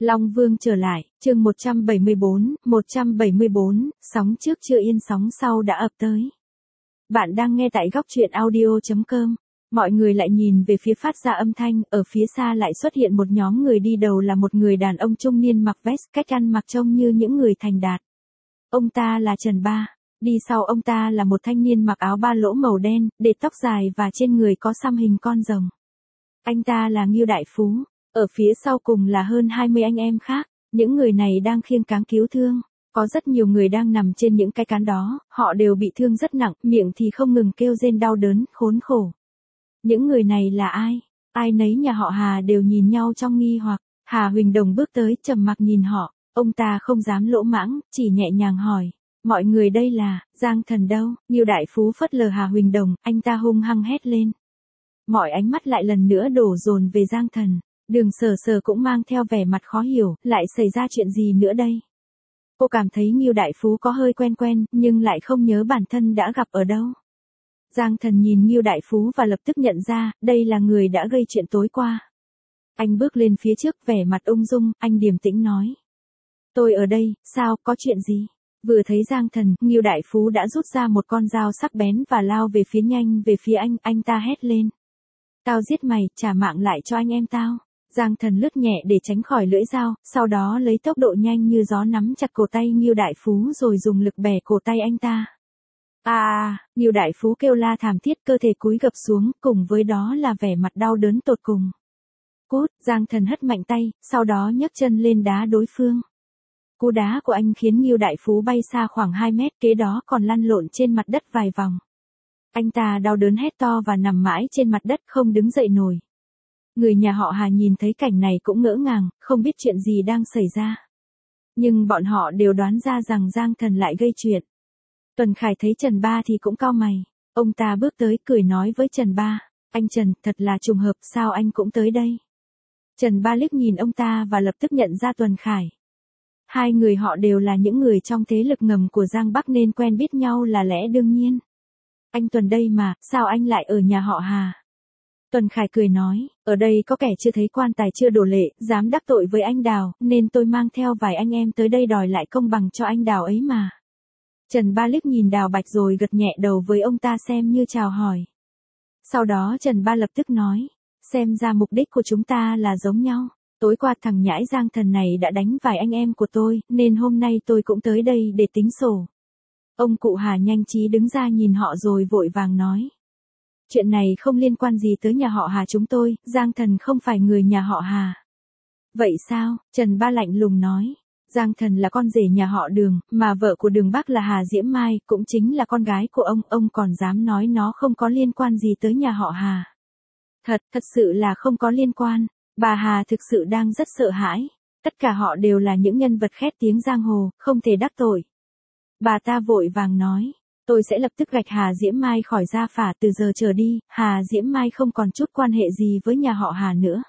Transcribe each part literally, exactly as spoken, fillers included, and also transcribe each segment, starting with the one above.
Long Vương trở lại, chương một trăm bảy mươi bốn, một trăm bảy mươi bốn, sóng trước chưa yên sóng sau đã ập tới. Bạn đang nghe tại góc truyện audio chấm com. Mọi người lại nhìn về phía phát ra âm thanh, ở phía xa lại xuất hiện một nhóm người đi đầu là một người đàn ông trung niên mặc vest, cách ăn mặc trông như những người thành đạt. Ông ta là Trần Ba, đi sau ông ta là một thanh niên mặc áo ba lỗ màu đen, để tóc dài và trên người có xăm hình con rồng. Anh ta là Ngưu Đại Phú. Ở phía sau cùng là hơn hai mươi anh em khác, những người này đang khiêng cáng cứu thương. Có rất nhiều người đang nằm trên những cái cán đó, họ đều bị thương rất nặng, miệng thì không ngừng kêu rên đau đớn, khốn khổ. Những người này là ai? Ai nấy nhà họ Hà đều nhìn nhau trong nghi hoặc. Hà Huỳnh Đồng bước tới trầm mặc nhìn họ, ông ta không dám lỗ mãng, chỉ nhẹ nhàng hỏi. Mọi người đây là, Giang Thần đâu? Ngưu Đại Phú phớt lờ Hà Huỳnh Đồng, anh ta hung hăng hét lên. Mọi ánh mắt lại lần nữa đổ dồn về Giang Thần. Đường Sở Sở cũng mang theo vẻ mặt khó hiểu, lại xảy ra chuyện gì nữa đây? Cô cảm thấy Ngưu Đại Phú có hơi quen quen, nhưng lại không nhớ bản thân đã gặp ở đâu. Giang Thần nhìn Ngưu Đại Phú và lập tức nhận ra, đây là người đã gây chuyện tối qua. Anh bước lên phía trước vẻ mặt ung dung, anh điềm tĩnh nói. Tôi ở đây, sao, có chuyện gì? Vừa thấy Giang Thần, Ngưu Đại Phú đã rút ra một con dao sắc bén và lao về phía nhanh về phía anh, anh ta hét lên. Tao giết mày, trả mạng lại cho anh em tao. Giang Thần lướt nhẹ để tránh khỏi lưỡi dao, sau đó lấy tốc độ nhanh như gió nắm chặt cổ tay Ngưu Đại Phú rồi dùng lực bẻ cổ tay anh ta. À, Ngưu Đại Phú kêu la thảm thiết, cơ thể cúi gập xuống, cùng với đó là vẻ mặt đau đớn tột cùng. Cút, Giang Thần hất mạnh tay, sau đó nhấc chân lên đá đối phương. Cú đá của anh khiến Ngưu Đại Phú bay xa khoảng hai mét, kế đó còn lăn lộn trên mặt đất vài vòng. Anh ta đau đớn hét to và nằm mãi trên mặt đất không đứng dậy nổi. Người nhà họ Hà nhìn thấy cảnh này cũng ngỡ ngàng, không biết chuyện gì đang xảy ra. Nhưng bọn họ đều đoán ra rằng Giang Thần lại gây chuyện. Tuần Khải thấy Trần Ba thì cũng cau mày. Ông ta bước tới cười nói với Trần Ba. Anh Trần, thật là trùng hợp, sao anh cũng tới đây? Trần Ba liếc nhìn ông ta và lập tức nhận ra Tuần Khải. Hai người họ đều là những người trong thế lực ngầm của Giang Bắc nên quen biết nhau là lẽ đương nhiên. Anh Tuần đây mà, sao anh lại ở nhà họ Hà? Tuần Khải cười nói, ở đây có kẻ chưa thấy quan tài chưa đổ lệ, dám đắc tội với anh Đào, nên tôi mang theo vài anh em tới đây đòi lại công bằng cho anh Đào ấy mà. Trần Ba liếc nhìn Đào Bạch rồi gật nhẹ đầu với ông ta xem như chào hỏi. Sau đó Trần Ba lập tức nói, xem ra mục đích của chúng ta là giống nhau. Tối qua thằng nhãi Giang Thần này đã đánh vài anh em của tôi, nên hôm nay tôi cũng tới đây để tính sổ. Ông cụ Hà nhanh trí đứng ra nhìn họ rồi vội vàng nói. Chuyện này không liên quan gì tới nhà họ Hà chúng tôi, Giang Thần không phải người nhà họ Hà. Vậy sao? Trần Ba lạnh lùng nói. Giang Thần là con rể nhà họ Đường, mà vợ của Đường Bắc là Hà Diễm Mai, cũng chính là con gái của ông, ông còn dám nói nó không có liên quan gì tới nhà họ Hà. Thật, thật sự là không có liên quan. Bà Hà thực sự đang rất sợ hãi. Tất cả họ đều là những nhân vật khét tiếng giang hồ, không thể đắc tội. Bà ta vội vàng nói. Tôi sẽ lập tức gạch Hà Diễm Mai khỏi gia phả, từ giờ trở đi, Hà Diễm Mai không còn chút quan hệ gì với nhà họ Hà nữa.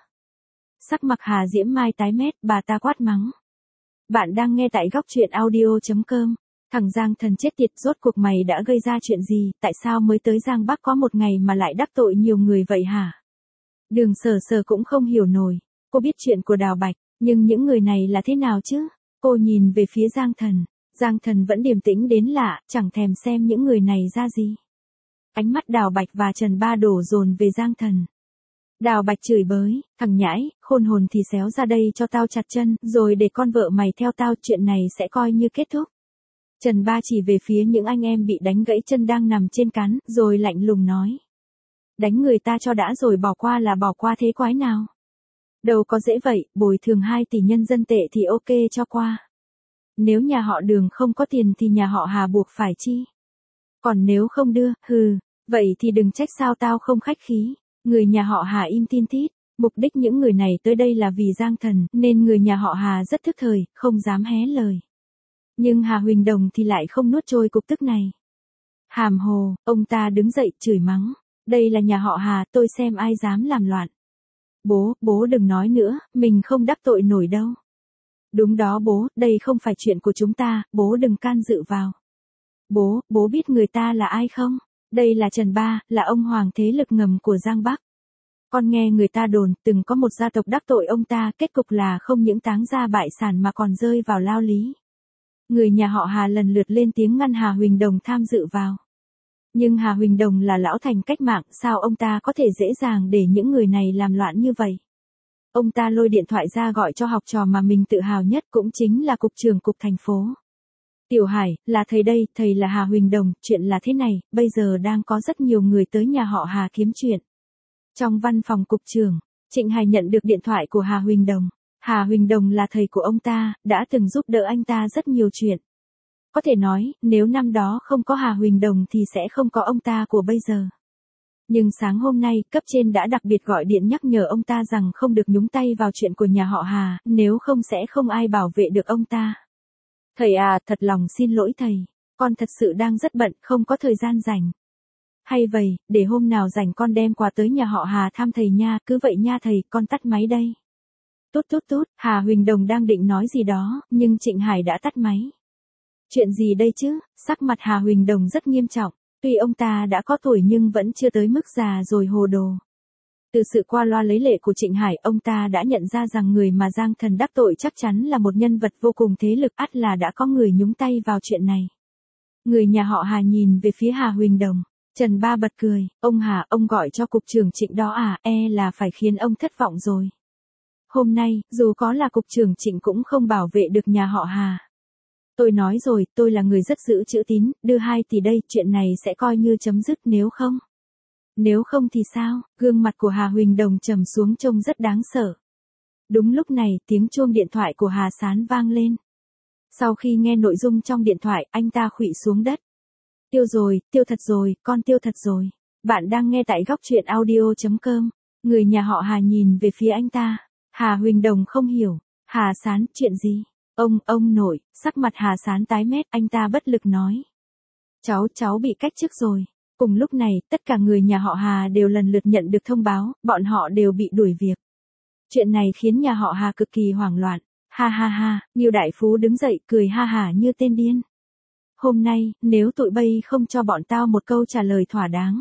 Sắc mặt Hà Diễm Mai tái mét, bà ta quát mắng. Bạn đang nghe tại góc truyện audio chấm com. Thằng Giang Thần chết tiệt, rốt cuộc mày đã gây ra chuyện gì, tại sao mới tới Giang Bắc có một ngày mà lại đắc tội nhiều người vậy hả? Đường Sở Sở cũng không hiểu nổi. Cô biết chuyện của Đào Bạch, nhưng những người này là thế nào chứ? Cô nhìn về phía Giang Thần. Giang Thần vẫn điềm tĩnh đến lạ, chẳng thèm xem những người này ra gì. Ánh mắt Đào Bạch và Trần Ba đổ dồn về Giang Thần. Đào Bạch chửi bới, thằng nhãi, khôn hồn thì xéo ra đây cho tao chặt chân, rồi để con vợ mày theo tao, chuyện này sẽ coi như kết thúc. Trần Ba chỉ về phía những anh em bị đánh gãy chân đang nằm trên cán, rồi lạnh lùng nói. Đánh người ta cho đã rồi bỏ qua là bỏ qua thế quái nào? Đâu có dễ vậy, bồi thường hai tỷ nhân dân tệ thì ok cho qua. Nếu nhà họ Đường không có tiền thì nhà họ Hà buộc phải chi. Còn nếu không đưa, hừ, vậy thì đừng trách sao tao không khách khí. Người nhà họ Hà im tin tít, mục đích những người này tới đây là vì Giang Thần, nên người nhà họ Hà rất thức thời, không dám hé lời. Nhưng Hà Huỳnh Đồng thì lại không nuốt trôi cục tức này. Hàm hồ, ông ta đứng dậy chửi mắng. Đây là nhà họ Hà, tôi xem ai dám làm loạn. Bố, bố đừng nói nữa, mình không đắc tội nổi đâu. Đúng đó bố, đây không phải chuyện của chúng ta, bố đừng can dự vào. Bố, bố biết người ta là ai không? Đây là Trần Ba, là ông hoàng thế lực ngầm của Giang Bắc. Con nghe người ta đồn, từng có một gia tộc đắc tội ông ta, kết cục là không những táng gia bại sản mà còn rơi vào lao lý. Người nhà họ Hà lần lượt lên tiếng ngăn Hà Huỳnh Đồng tham dự vào. Nhưng Hà Huỳnh Đồng là lão thành cách mạng, sao ông ta có thể dễ dàng để những người này làm loạn như vậy? Ông ta lôi điện thoại ra gọi cho học trò mà mình tự hào nhất, cũng chính là cục trưởng cục thành phố. Tiểu Hải, là thầy đây, thầy là Hà Huỳnh Đồng, chuyện là thế này, bây giờ đang có rất nhiều người tới nhà họ Hà kiếm chuyện. Trong văn phòng cục trưởng, Trịnh Hải nhận được điện thoại của Hà Huỳnh Đồng. Hà Huỳnh Đồng là thầy của ông ta, đã từng giúp đỡ anh ta rất nhiều chuyện. Có thể nói, nếu năm đó không có Hà Huỳnh Đồng thì sẽ không có ông ta của bây giờ. Nhưng sáng hôm nay, cấp trên đã đặc biệt gọi điện nhắc nhở ông ta rằng không được nhúng tay vào chuyện của nhà họ Hà, nếu không sẽ không ai bảo vệ được ông ta. Thầy à, thật lòng xin lỗi thầy, con thật sự đang rất bận, không có thời gian rảnh. Hay vậy, để hôm nào rảnh con đem quà tới nhà họ Hà thăm thầy nha, cứ vậy nha thầy, con tắt máy đây. Tút tút tút, Hà Huỳnh Đồng đang định nói gì đó, nhưng Trịnh Hải đã tắt máy. Chuyện gì đây chứ, sắc mặt Hà Huỳnh Đồng rất nghiêm trọng, tuy ông ta đã có tuổi nhưng vẫn chưa tới mức già rồi hồ đồ. Từ sự qua loa lấy lệ của Trịnh Hải, ông ta đã nhận ra rằng người mà Giang Thần đắc tội chắc chắn là một nhân vật vô cùng thế lực, ắt là đã có người nhúng tay vào chuyện này. Người nhà họ Hà nhìn về phía Hà Huỳnh Đồng. Trần Ba bật cười, ông Hà, ông gọi cho cục trưởng Trịnh đó à, e là phải khiến ông thất vọng rồi. Hôm nay, dù có là cục trưởng Trịnh cũng không bảo vệ được nhà họ Hà. Tôi nói rồi, tôi là người rất giữ chữ tín, đưa hai tỷ đây, chuyện này sẽ coi như chấm dứt, nếu không. Nếu không thì sao? Gương mặt của Hà Huỳnh Đồng trầm xuống trông rất đáng sợ. Đúng lúc này, tiếng chuông điện thoại của Hà Sán vang lên. Sau khi nghe nội dung trong điện thoại, anh ta khuỵu xuống đất. Tiêu rồi, tiêu thật rồi, con tiêu thật rồi. Bạn đang nghe tại góc truyện audio chấm com. Người nhà họ Hà nhìn về phía anh ta. Hà Huỳnh Đồng không hiểu. Hà Sán, chuyện gì? Ông, ông nội, sắc mặt Hà Sán tái mét, anh ta bất lực nói. Cháu, cháu bị cách chức rồi. Cùng lúc này, tất cả người nhà họ Hà đều lần lượt nhận được thông báo, bọn họ đều bị đuổi việc. Chuyện này khiến nhà họ Hà cực kỳ hoảng loạn. Ha ha ha, Ngưu Đại Phú đứng dậy cười ha hả như tên điên. Hôm nay, nếu tụi bay không cho bọn tao một câu trả lời thỏa đáng.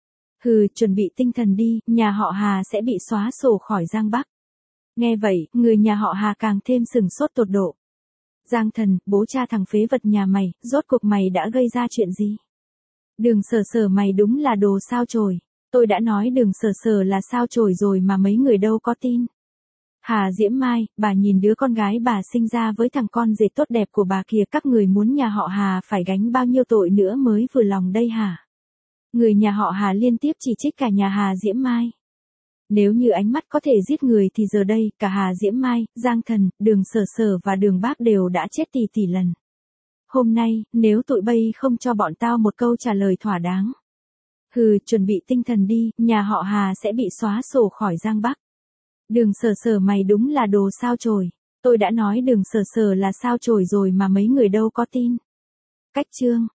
Hừ, chuẩn bị tinh thần đi, nhà họ Hà sẽ bị xóa sổ khỏi Giang Bắc. Nghe vậy, người nhà họ Hà càng thêm sừng sốt tột độ. Giang Thần, bố cha thằng phế vật nhà mày, rốt cuộc mày đã gây ra chuyện gì? Đường Sở Sở mày đúng là đồ sao chổi. Tôi đã nói Đường Sở Sở là sao chổi rồi mà mấy người đâu có tin. Hà Diễm Mai, bà nhìn đứa con gái bà sinh ra với thằng con rể tốt đẹp của bà kìa, các người muốn nhà họ Hà phải gánh bao nhiêu tội nữa mới vừa lòng đây hả? Người nhà họ Hà liên tiếp chỉ trích cả nhà Hà Diễm Mai. Nếu như ánh mắt có thể giết người thì giờ đây, cả Hà Diễm Mai, Giang Thần, Đường Sở Sở và Đường Bác đều đã chết tỷ tỷ lần. Hôm nay, nếu tụi bay không cho bọn tao một câu trả lời thỏa đáng. Hừ, chuẩn bị tinh thần đi, nhà họ Hà sẽ bị xóa sổ khỏi Giang Bắc. Đường Sở Sở mày đúng là đồ sao chổi. Tôi đã nói Đường Sở Sở là sao chổi rồi mà mấy người đâu có tin. Cách chương.